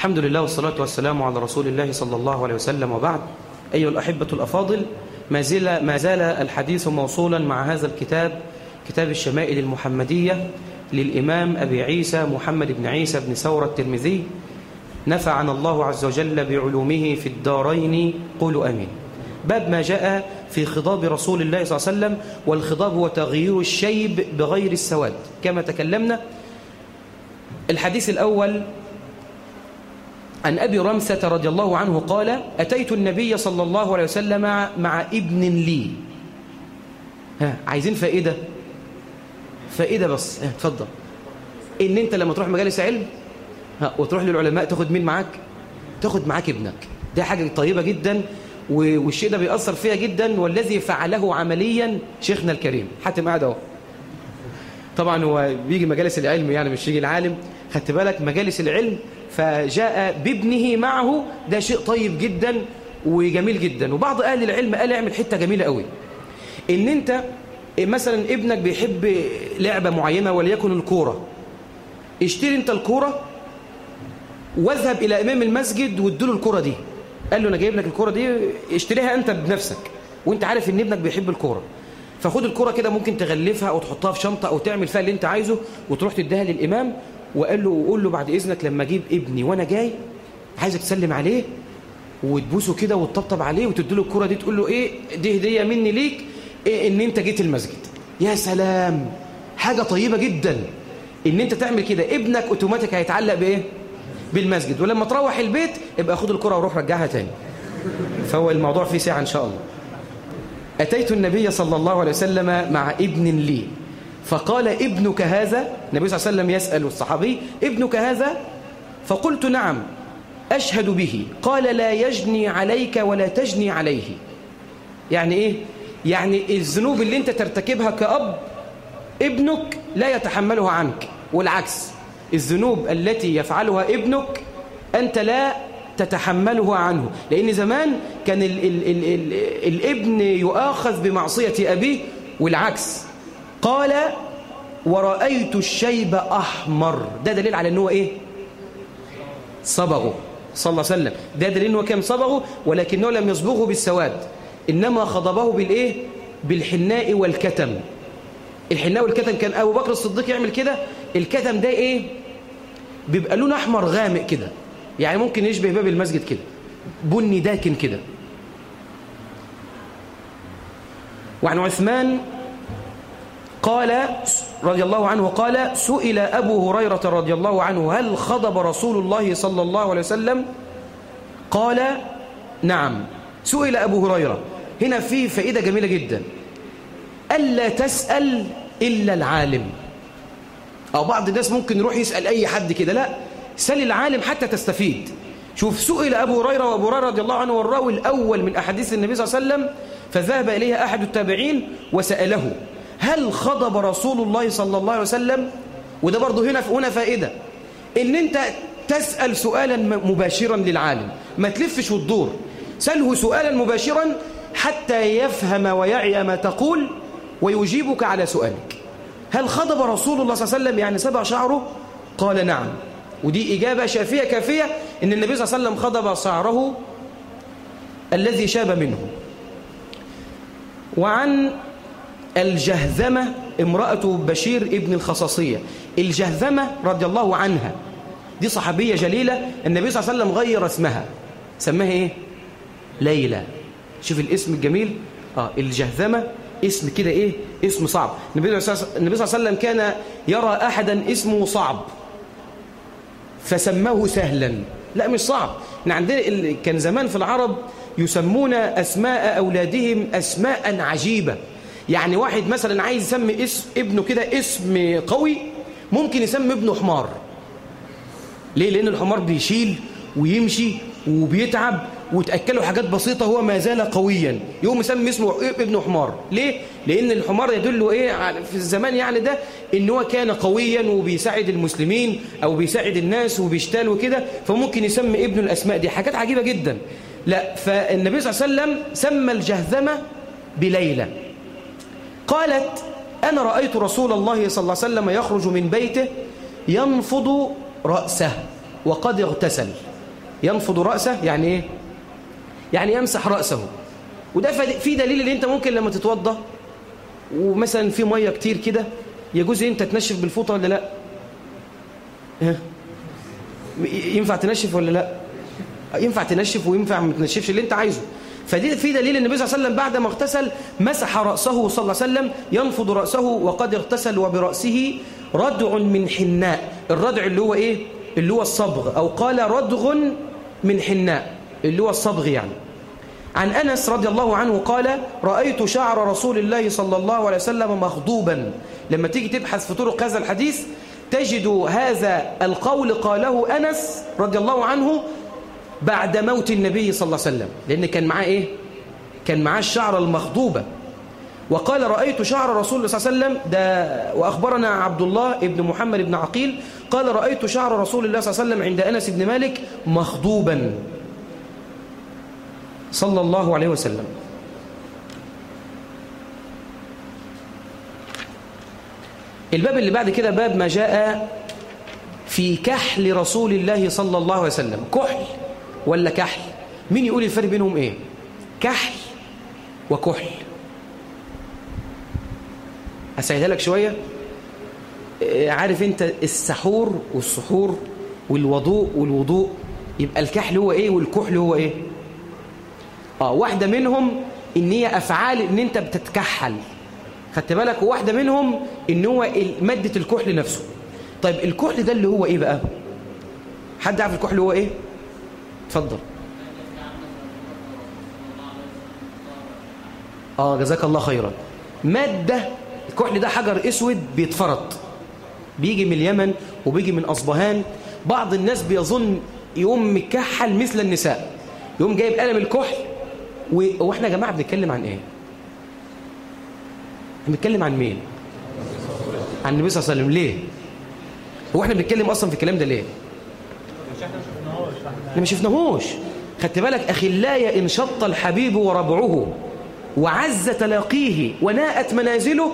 الحمد لله والصلاة والسلام على رسول الله صلى الله عليه وسلم، وبعد. أيها الأحبة الأفاضل، ما زال الحديث موصولا مع هذا الكتاب، كتاب الشمائل المحمدية للإمام أبي عيسى محمد بن عيسى بن ثورة الترمذي، نفعنا الله عز وجل بعلومه في الدارين، قولوا آمين. باب ما جاء في خضاب رسول الله صلى الله عليه وسلم، والخضاب هو تغيير الشيب بغير السواد كما تكلمنا. الحديث الأول عن أبي رمثة رضي الله عنه قال: أتيت النبي صلى الله عليه وسلم مع ابن لي. عايزين فائدة بس. اتفضل. إن أنت لما تروح مجالس علم وتروح للعلماء تاخد مين معاك؟ تاخد معاك ابنك. ده حاجة طيبة جدا، والشيء ده بيأثر فيها جدا، والذي فعله عمليا شيخنا الكريم حاتم قاعد اهو. طبعا هو بيجي مجالس العلم، يعني مش يجي العالم، خدت بالك، مجالس العلم، فجاء بابنه معه. ده شيء طيب جدا وجميل جدا. وبعض أهل العلم قال اعمل حتة جميلة قوي، ان انت مثلا ابنك بيحب لعبة معينة وليكن الكورة، اشتري انت الكورة واذهب الى امام المسجد واديله الكورة دي. قال له انا جايب لك الكورة دي، اشتريها انت بنفسك، وانت عارف ان ابنك بيحب الكورة، فخد الكورة كده، ممكن تغلفها او تحطها في شنطة او تعمل فيها اللي انت عايزه، وتروح تديها للامام، وقول له بعد اذنك لما اجيب ابني وانا جاي عايزك تسلم عليه وتبوسه كده وتطبطب عليه وتديله الكورة دي، تقول له ايه دي هدية مني ليك، إيه ان انت جيت المسجد. يا سلام، حاجة طيبة جدا ان انت تعمل كده. ابنك اوتوماتيك هيتعلق بايه؟ بالمسجد. ولما تروح البيت ابقى خد الكرة وروح رجعها تاني. فهو الموضوع فيه ساعة ان شاء الله. أتيت النبي صلى الله عليه وسلم مع ابن لي فقال: ابنك هذا؟ النبي صلى الله عليه وسلم يسأل الصحابي: ابنك هذا؟ فقلت: نعم أشهد به. قال: لا يجني عليك ولا تجني عليه. يعني ايه؟ يعني الذنوب اللي انت ترتكبها كأب ابنك لا يتحملها عنك، والعكس، الذنوب التي يفعلها ابنك أنت لا تتحمله عنه. لأن زمان كان الابن يؤاخذ بمعصية أبيه والعكس. قال: ورأيت الشيب أحمر. ده دليل على أنه إيه؟ صبغه صلى الله عليه وسلم. ده دليل أنه كان صبغه، ولكنه لم يصبغه بالسواد، إنما خضبه بالإيه؟ بالحناء والكتم. الحناء والكتم كان أبو بكر الصديق يعمل كده. الكتم ده إيه؟ بيبقى لون أحمر غامق كده، يعني ممكن يشبه باب المسجد كده، بني داكن كده. وعن عثمان قال رضي الله عنه قال: سئل أبو هريرة رضي الله عنه: هل خضب رسول الله صلى الله عليه وسلم؟ قال: نعم. سئل أبو هريرة. هنا في فائدة جميلة جدا: ألا تسأل إلا العالم. أو بعض الناس ممكن يروح يسأل أي حد كده، لا، سأل العالم حتى تستفيد. شوف، سئل أبو هريرة، وأبو هريرة رضي الله عنه والراوي الأول من أحاديث النبي صلى الله عليه وسلم، فذهب إليه أحد التابعين وسأله: هل خضب رسول الله صلى الله عليه وسلم؟ وده برضه هنا فائدة، إن أنت تسأل سؤالا مباشرا للعالم، ما تلفش وتدور، سأله سؤالا مباشرا حتى يفهم ويعي ما تقول ويجيبك على سؤالك. هل خضب رسول الله صلى الله عليه وسلم؟ يعني سبع شعره؟ قال: نعم. ودي إجابة شافية كافية إن النبي صلى الله عليه وسلم خضب شعره الذي شاب منه. وعن الجهذمة امرأة بشير ابن الخصاصية. الجهذمة رضي الله عنها دي صحابية جليلة، النبي صلى الله عليه وسلم غير اسمها، سماها إيه؟ ليلى. شوف الاسم الجميل. الجهذمة اسم كده إيه؟ اسم صعب. النبي صلى الله عليه وسلم كان يرى أحدا اسمه صعب فسماه سهلا. لا، مش صعب. عندنا كان زمان في العرب يسمون أسماء أولادهم أسماء عجيبة. يعني واحد مثلا عايز يسمي اسم ابنه كده اسم قوي، ممكن يسمي ابنه حمار. ليه؟ لأن الحمار بيشيل ويمشي وبيتعب وتأكله حاجات بسيطة، هو ما زال قويا، يقوم يسمي اسمه ابنه حمار. ليه؟ لأن الحمار يدل إيه في الزمان يعني ده إن هو كان قويا وبيساعد المسلمين أو بيساعد الناس وبيشتال وكده، فممكن يسمي ابنه الأسماء دي. حاجات عجيبة جدا. لا، فالنبي صلى الله عليه وسلم سمى الجهذمة بليلى. قالت: أنا رأيت رسول الله صلى الله عليه وسلم يخرج من بيته ينفض رأسه وقد اغتسل. ينفض رأسه يعني إيه؟ يعني يمسح رأسه. وده في دليل ان انت ممكن لما تتوضى ومثلا في ميه كتير كده يجوز انت تنشف بالفوطه ولا لا؟ ينفع تنشف ولا لا؟ ينفع تنشف وينفع ما تنشفش اللي انت عايزه. فدي في دليل النبي صلى الله عليه وسلم بعد ما اغتسل مسح رأسه صلى الله عليه وسلم ينفض رأسه وقد اغتسل وبرأسه ردع من حناء. الردع اللي هو ايه؟ اللي هو الصبغ، او قال ردغ من حناء اللي هو الصبغ يعني. عن أنس رضي الله عنه قال رأيت شعر رسول الله صلى الله عليه وسلم مخضوبا. لما تيجي تبحث في طرق هذا الحديث تجد هذا القول قاله أنس رضي الله عنه بعد موت النبي صلى الله عليه وسلم، لأن كان معاه إيه؟ كان معاه الشعر المخضوبة. وقال رأيت شعر رسول الله صلى الله عليه وسلم ده. وأخبرنا عبد الله بن محمد بن عقيل قال رأيت شعر رسول الله صلى الله عليه وسلم عند أنس بن مالك مخضوبا صلى الله عليه وسلم. الباب اللي بعد كده باب ما جاء في كحل رسول الله صلى الله عليه وسلم. كحل ولا كحل؟ مين يقول الفرق بينهم ايه؟ كحل وكحل. هسهلها لك شوية. عارف انت السحور والسحور والوضوء والوضوء، يبقى الكحل هو ايه والكحل هو ايه؟ واحدة منهم ان هي افعال ان انت بتتكحل، خدت بالك؟ وواحدة منهم ان هو مادة الكحل نفسه. طيب الكحل ده اللي هو ايه بقى؟ حد عارف الكحل هو ايه؟ اتفضل. جزاك الله خيرا. مادة الكحل ده حجر اسود بيتفرط، بيجي من اليمن وبيجي من اصبهان. بعض الناس بيظن يقوم مكحل مثل النساء، يقوم جايب قلم الكحل. واحنا يا جماعه بنتكلم عن ايه؟ بنتكلم عن مين؟ عن النبي صلى الله عليه وسلم. ليه؟ هو احنا بنتكلم اصلا في الكلام ده ليه؟ احنا ما شفناهوش. خدت بالك؟ اخلايا ان شط الحبيب وربعه وعز تلاقيه وناءت منازله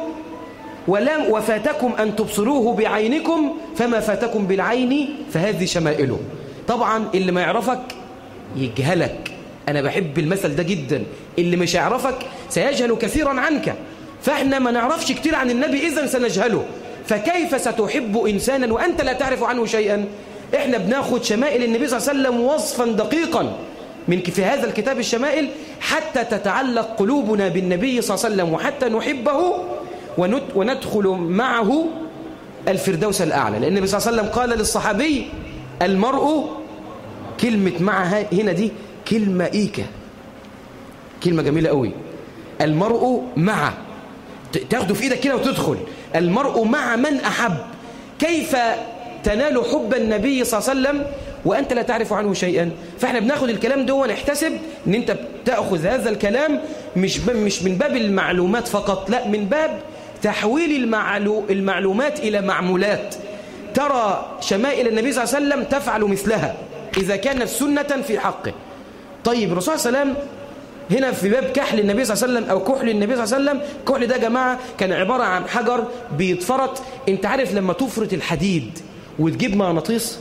وفاتكم ان تبصروه بعينكم فما فاتكم بالعين فهذه شمائله. طبعا اللي ما يعرفك يجهلك. أنا بحب المثل ده جدا. اللي مش يعرفك سيجهل كثيرا عنك. فإحنا ما نعرفش كتير عن النبي إذن سنجهله. فكيف ستحب إنسانا وأنت لا تعرف عنه شيئا؟ إحنا بناخد شمائل النبي صلى الله عليه وسلم وصفا دقيقا في هذا الكتاب الشمائل حتى تتعلق قلوبنا بالنبي صلى الله عليه وسلم وحتى نحبه وندخل معه الفردوس الأعلى. لأن النبي صلى الله عليه وسلم قال للصحابي المرء، كلمة مع هنا دي كلمة إيكا، كلمة جميلة قوي. المرء مع، تاخده في إيدك كده وتدخل. المرء مع من أحب. كيف تنال حب النبي صلى الله عليه وسلم وأنت لا تعرف عنه شيئا؟ فإحنا بناخد الكلام ده ونحتسب أن أنت تأخذ هذا الكلام مش من باب المعلومات فقط، لا، من باب تحويل المعلومات إلى معمولات. ترى شمائل النبي صلى الله عليه وسلم تفعل مثلها إذا كانت سنة في حقه. طيب الرسول صلى الله عليه وسلم هنا في باب كحل النبي صلى الله عليه وسلم أو كحل النبي صلى الله عليه وسلم. كحل ده يا جماعة كان عبارة عن حجر بيتفرط. انت عارف لما تفرط الحديد وتجيب مغناطيس،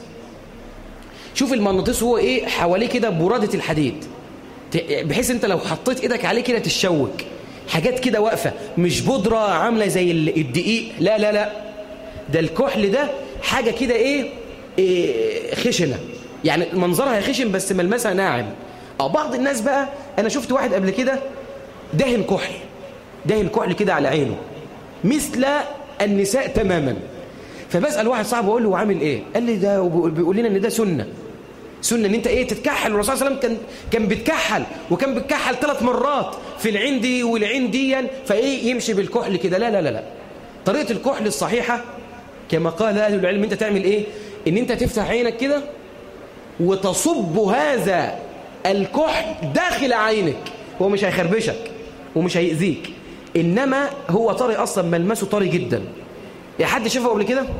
شوف المغناطيس هو ايه حواليه كده برادة الحديد، بحيث انت لو حطيت ايدك عليه كده تشوك حاجات كده واقفة، مش بودرة عاملة زي الدقيق، لا لا لا، ده الكحل ده حاجة كده ايه خشنة، يعني منظرها خشن بس ملمسها ناعم. بعض الناس بقى، انا شفت واحد قبل كده دهن كحل كده على عينه مثل النساء تماما. فبسأل واحد صاحبه بقول له عامل ايه؟ قال لي ده بيقول لنا ان ده سنة ان انت ايه تتكحل. الرسول صلى الله عليه وسلم كان بيتكحل، وكان بيتكحل 3 مرات في العين دي والعين دي، فايه يمشي بالكحل كده. لا لا لا لا، طريقة الكحل الصحيحة كما قال اهل العلم، انت تعمل ايه؟ ان انت تفتح عينك كده وتصب هذا الكحل داخل عينك. هو مش هيخربشك ومش هيأذيك، انما هو طري اصلا، ملمسه طري جدا. يا حد شافه قبل كده؟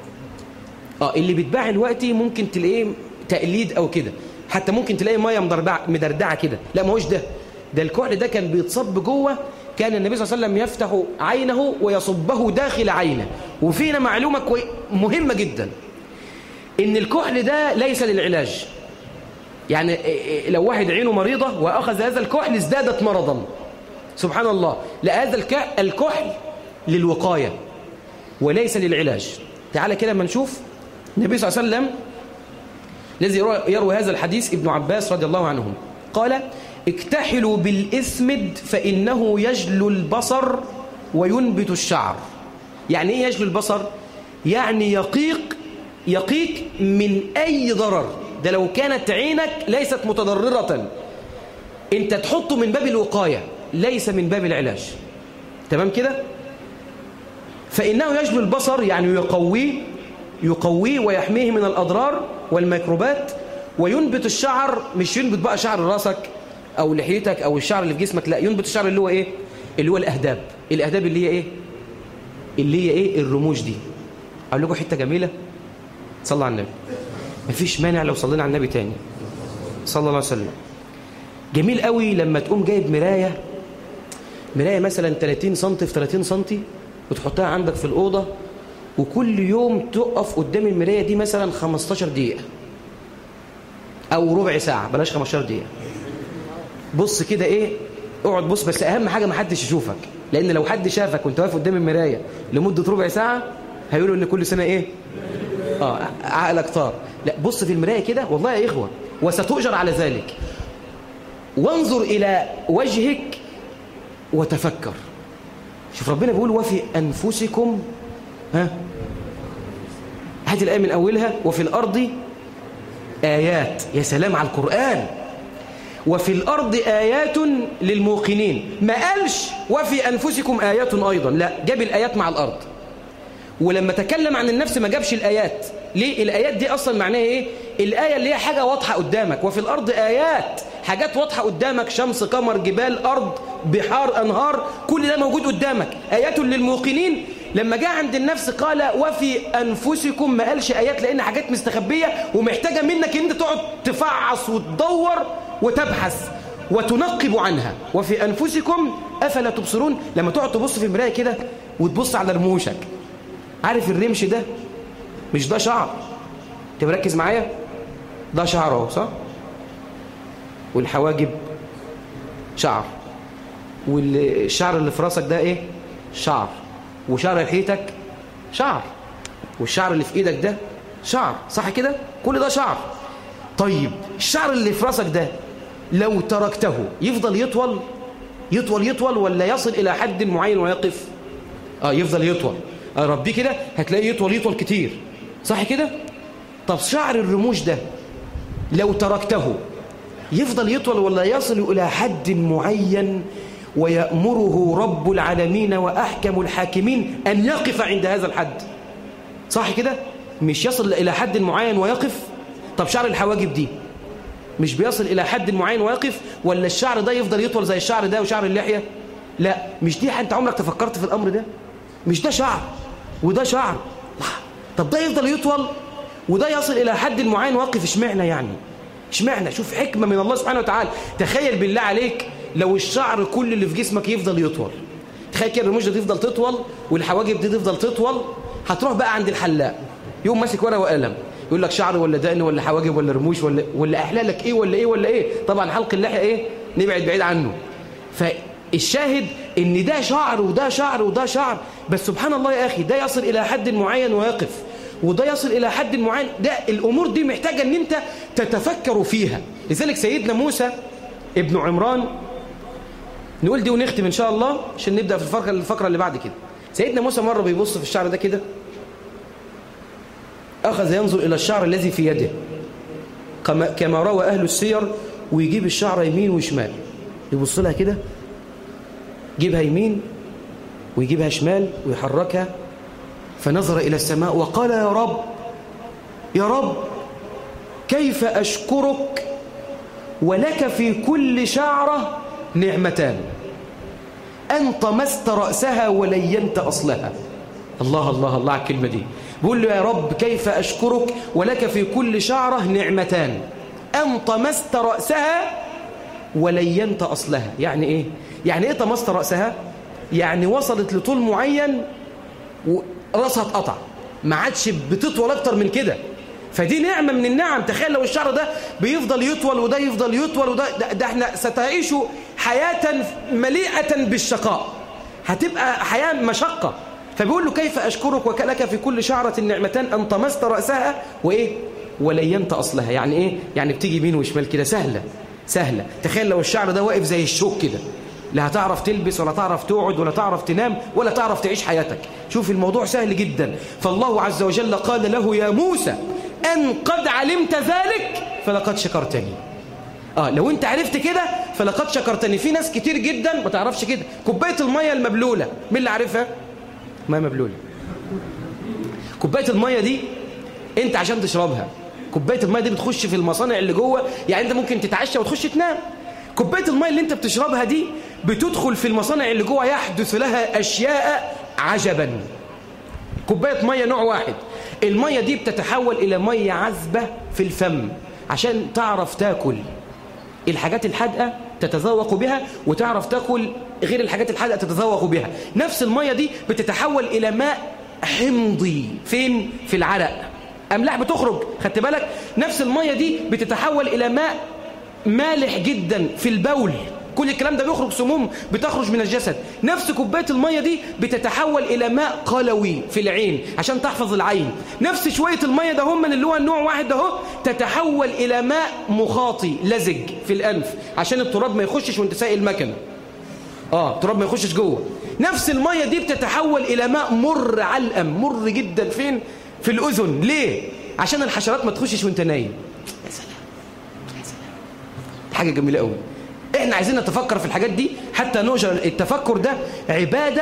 اللي بيتباع دلوقتي ممكن تلاقيه تقليد او كده، حتى ممكن تلاقي ميه مدردعه كده. لا، ما هوش ده الكحل ده كان بيتصب جوه. كان النبي صلى الله عليه وسلم يفتح عينه ويصبه داخل عينه. وفينا معلومه مهمه جدا، ان الكحل ده ليس للعلاج، يعني لو واحد عينه مريضة وأخذ هذا الكحل ازدادت مرضا، سبحان الله. لا، هذا الكحل للوقاية وليس للعلاج. تعالى كده ما نشوف النبي صلى الله عليه وسلم الذي يروي هذا الحديث، ابن عباس رضي الله عنهم قال: اكتحلوا بالإثمد فإنه يجلو البصر وينبت الشعر. يعني إيه يجلو البصر؟ يعني يقيك من أي ضرر. ده لو كانت عينك ليست متضررة انت تحطه من باب الوقاية ليس من باب العلاج. تمام كده؟ فإنه يجلو البصر يعني يقويه ويحميه من الأضرار والميكروبات، وينبت الشعر. مش ينبت بقى شعر راسك أو لحيتك أو الشعر اللي في جسمك، لا، ينبت الشعر اللي هو إيه؟ اللي هو الأهداب اللي هي إيه؟ اللي هي إيه؟ الرموش دي. أقول لكم حتة جميلة، صلى على النبي. مفيش مانع لو صلينا على النبي تاني صلى الله عليه وسلم. جميل قوي لما تقوم جايب مراية مثلا 30 سم في 30 سم وتحطها عندك في الأوضة، وكل يوم تقف قدام المراية دي مثلا 15 دقيقة أو ربع ساعة، بلاش 15 دقيقة. بص كده إيه، اقعد بص، بس أهم حاجة ما حدش يشوفك، لأن لو حد شافك وانت واقف قدام المراية لمدة ربع ساعة هيقولوا إن كل سنة إيه؟ عقلك طار. لا، بص في المراية كده والله يا إخوة، وستؤجر على ذلك. وانظر إلى وجهك وتفكر. شوف ربنا بيقول: وفي أنفسكم، هات الآية من أولها: وفي الأرض آيات. يا سلام على القرآن. وفي الأرض آيات للموقنين. ما قالش وفي أنفسكم آيات أيضا، لا، جاب الآيات مع الأرض. ولما تكلم عن النفس ما جابش الآيات. ليه؟ الآيات دي أصلا معناها إيه؟ الآية اللي هي حاجة واضحة قدامك. وفي الأرض آيات، حاجات واضحة قدامك، شمس، قمر، جبال، أرض، بحار، أنهار، كل ده موجود قدامك. آيات للموقنين. لما جاء عند النفس قال وفي أنفسكم، ما قالش آيات، لأن حاجات مستخبية ومحتاجة منك إن أنت تقعد تفعص وتدور وتبحث وتنقب عنها. وفي أنفسكم أفلا تبصرون. لما تقعد تبص في المراية كده وتبص على رموشك، عارف الرمش ده؟ مش ده شعر؟ انت مركز معايا؟ ده شعر اهو، صح؟ والحواجب شعر، والشعر اللي في راسك ده ايه؟ شعر. وشعر لحيتك شعر، والشعر اللي في ايدك ده شعر، صح كده؟ كل ده شعر. طيب الشعر اللي في راسك ده لو تركته يفضل يطول ولا يصل الى حد معين ويقف؟ يفضل يطول. ربي كده هتلاقيه يطول كتير، صح كده؟ طب شعر الرموش ده لو تركته يفضل يطول ولا يصل إلى حد معين ويأمره رب العالمين وأحكم الحاكمين أن يقف عند هذا الحد، صح كده؟ مش يصل إلى حد معين ويقف. طب شعر الحواجب دي مش بيصل إلى حد معين ويقف، ولا الشعر ده يفضل يطول زي الشعر ده وشعر اللحية؟ لا، مش دي. أنت عمرك تفكرت في الأمر ده؟ مش ده شعر وده شعر. طب ده يفضل يطول وده يصل إلى حد معين واقف، اشمعنى يعني؟ اشمعنى؟ شوف حكمة من الله سبحانه وتعالى. تخيل بالله عليك لو الشعر كل اللي في جسمك يفضل يطول. تخيل كده الرموش دي تفضل تطول والحواجب دي تفضل تطول. هتروح بقى عند الحلاق يوم ماسك ورقة وقلم يقول لك شعر ولا دقن ولا حواجب ولا رموش ولا احلالك ايه ولا ايه. طبعا حلق اللحية ايه؟ نبعد بعيد عنه. فالشاهد ان ده شعر وده شعر وده شعر، بس سبحان الله يا اخي، ده يصل الى حد معين ويقف وده يصل إلى حد معين. ده الأمور دي محتاجة أن أنت تتفكر فيها. لذلك سيدنا موسى ابن عمران، نقول دي ونختم إن شاء الله عشان نبدأ في الفقرة اللي بعد كده. سيدنا موسى مرة بيبص في الشعر ده كده، أخذ ينظر إلى الشعر الذي في يده كما روى أهل السير، ويجيب الشعر يمين وشمال، يبص لها كده، يجيبها يمين ويجيبها شمال ويحركها. فنظر إلى السماء وقال يا رب كيف أشكرك ولك في كل شعرة نعمتان، أن طمست رأسها ولينت أصلها. الله الله الله على الكلمة دي. بيقول له يا رب كيف أشكرك ولك في كل شعرة نعمتان، أن طمست رأسها ولينت أصلها. يعني إيه؟ يعني إيه طمست رأسها؟ يعني وصلت لطول معين راسها اتقطع، ما عادش بتطول اكتر من كده، فدي نعمة من النعم. تخيل لو الشعر ده بيفضل يطول وده يفضل يطول وده ده احنا ستعيش حياة مليئة بالشقاء، هتبقى حياة مشقة. فبيقول له كيف أشكرك وكلك في كل شعرة نعمتان أن طمست رأسها وإيه ولينت أصلها. يعني إيه؟ يعني بتيجي يمين وشمال كده، سهلة. تخيل لو الشعر ده واقف زي الشوك كده، لا هتعرف تلبس ولا تعرف تقعد ولا تعرف تنام ولا تعرف تعيش حياتك. شوف الموضوع سهل جدا. فالله عز وجل قال له يا موسى أن قد علمت ذلك فلقد شكرتني. لو انت عرفت كده فلقد شكرتني. في ناس كتير جدا ما تعرفش كده. كوباية المية المبلولة، مين اللي عارفها؟ مية مبلولة. كوباية المية دي انت عشان تشربها، كوباية المية دي بتخش في المصانع اللي جوه، يعني انت ممكن تتعشى وتخش تنام. كوباية المية اللي انت بتشربها دي بتدخل في المصانع اللي جوه، يحدث لها أشياء عجبا. كوباية مية نوع واحد، المية دي بتتحول إلى مية عذبة في الفم عشان تعرف تاكل الحاجات الحادقة تتذوق بها، وتعرف تاكل غير الحاجات الحادقة تتذوق بها. نفس المية دي بتتحول إلى ماء حمضي فين؟ في العرق، أملاح بتخرج، خدت بالك؟ نفس المية دي بتتحول إلى ماء مالح جدا في البول، كل الكلام ده بيخرج سموم بتخرج من الجسد. نفس كوباية المية دي بتتحول إلى ماء قلوي في العين عشان تحفظ العين. نفس شوية المية ده هم اللي هو النوع واحد ده تتحول إلى ماء مخاطي لزج في الأنف عشان التراب ما يخشش وانت سايق المكنة، التراب ما يخشش جوه. نفس المية دي بتتحول إلى ماء مر علقم، مر جدا فين؟ في الأذن. ليه؟ عشان الحشرات ما تخشش وانت نايم. يا سلام يا سلام، حاجة جميلة قوي. احنا عايزين نتفكر في الحاجات دي حتى نؤجر. التفكر ده عبادة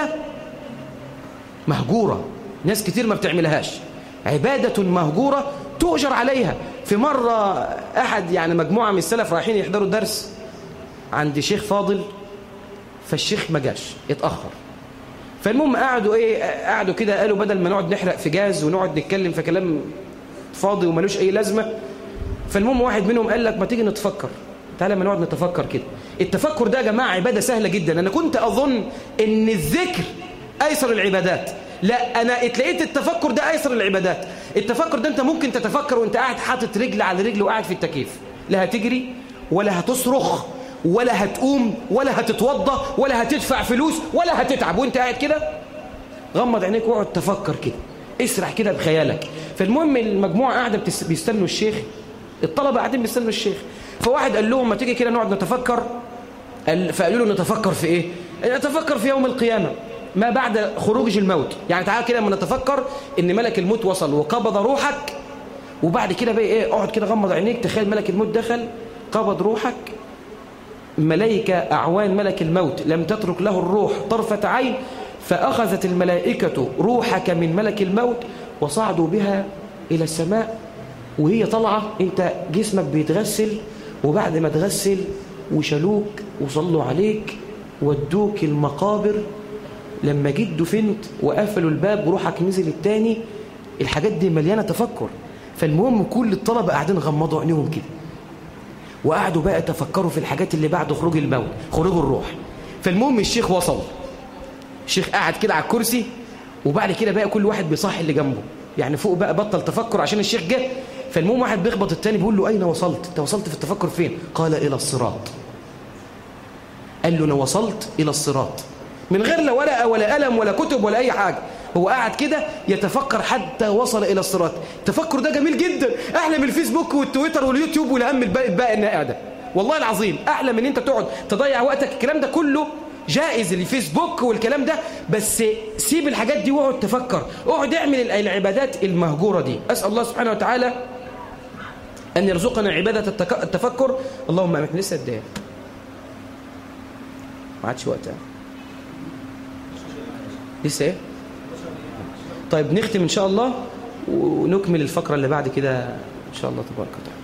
مهجورة، ناس كتير ما بتعملهاش، عبادة مهجورة تؤجر عليها. في مرة أحد مجموعة من السلف رايحين يحضروا درس عند شيخ فاضل، فالشيخ ما جاش، اتأخر. فالمهم قعدوا كده، قالوا بدل ما نقعد نحرق في جاز ونقعد نتكلم في كلام فاضي وملوش أي لازمة، فالمهم واحد منهم قال لك ما تيجي نتفكر، تعالى ما نقعد نتفكر كده. التفكر ده يا جماعة عبادة سهلة جدا. أنا كنت أظن إن الذكر أيسر العبادات، لا، أنا اتلقيت التفكر ده أيسر العبادات. التفكر ده أنت ممكن تتفكر وأنت قاعد حاطط رجل على رجل وقاعد في التكييف، لا هتجري ولا هتصرخ ولا هتقوم ولا هتتوضى ولا هتدفع فلوس ولا هتتعب، وأنت قاعد كده غمض عينيك واقعد تفكر كده، اسرح كده بخيالك. فالمهم المجموعة قاعدة بيستنوا الشيخ، الطلبة قاعدين بيستنوا الشيخ. فواحد قال لهم ما تيجي كده نقعد نتفكر. فقالوا له نتفكر في ايه؟ نتفكر في يوم القيامة ما بعد خروج الموت. يعني تعال كده لما نتفكر ان ملك الموت وصل وقبض روحك، وبعد كده بقى اقعد كده غمض عينيك، تخيل ملك الموت دخل قبض روحك، ملائكة أعوان ملك الموت لم تترك له الروح طرفة عين، فأخذت الملائكة روحك من ملك الموت وصعدوا بها إلى السماء، وهي طالعة انت جسمك بيتغسل، وبعد ما تغسل وشالوك وصلوا عليك ودوك المقابر، لما جيت دفنت وقفلوا الباب وروحك نزل التاني. الحاجات دي مليانة تفكر. فالمهم كل الطلبة قاعدين غمضوا عينيهم كده وقعدوا بقى تفكروا في الحاجات اللي بعد خروج الموت، خروج الروح. فالمهم الشيخ وصل، الشيخ قاعد كده على الكرسي، وبعد كده بقى كل واحد بيصحي اللي جنبه، يعني فوق بقى بطل تفكر عشان الشيخ جه. فالمهم واحد بيخبط التاني بيقول له أين وصلت؟ أنت وصلت في التفكر فين؟ قال إلى الصراط. قال له أنا وصلت إلى الصراط من غير لا ورقة ولا قلم ولا كتب ولا أي حاجة، هو قاعد كده يتفكر حتى وصل إلى الصراط. التفكر ده جميل جدا، أحلى من الفيسبوك والتويتر واليوتيوب والهم الباقي النائع ده، والله العظيم أحلى من أنت تقعد تضيع وقتك. الكلام ده كله جائز، الفيسبوك والكلام ده، بس سيب الحاجات دي واقعد تفكر، اقعد اعمل العبادات المهجورة دي. أسأل الله سبحانه وتعالى أن يرزقنا عبادة التفكر. اللهم أمين. لسه قد ايه؟ ما عادش وقتها، لسه ايه؟ طيب نختم إن شاء الله ونكمل الفقرة اللي بعد كده إن شاء الله تبارك وتعالى.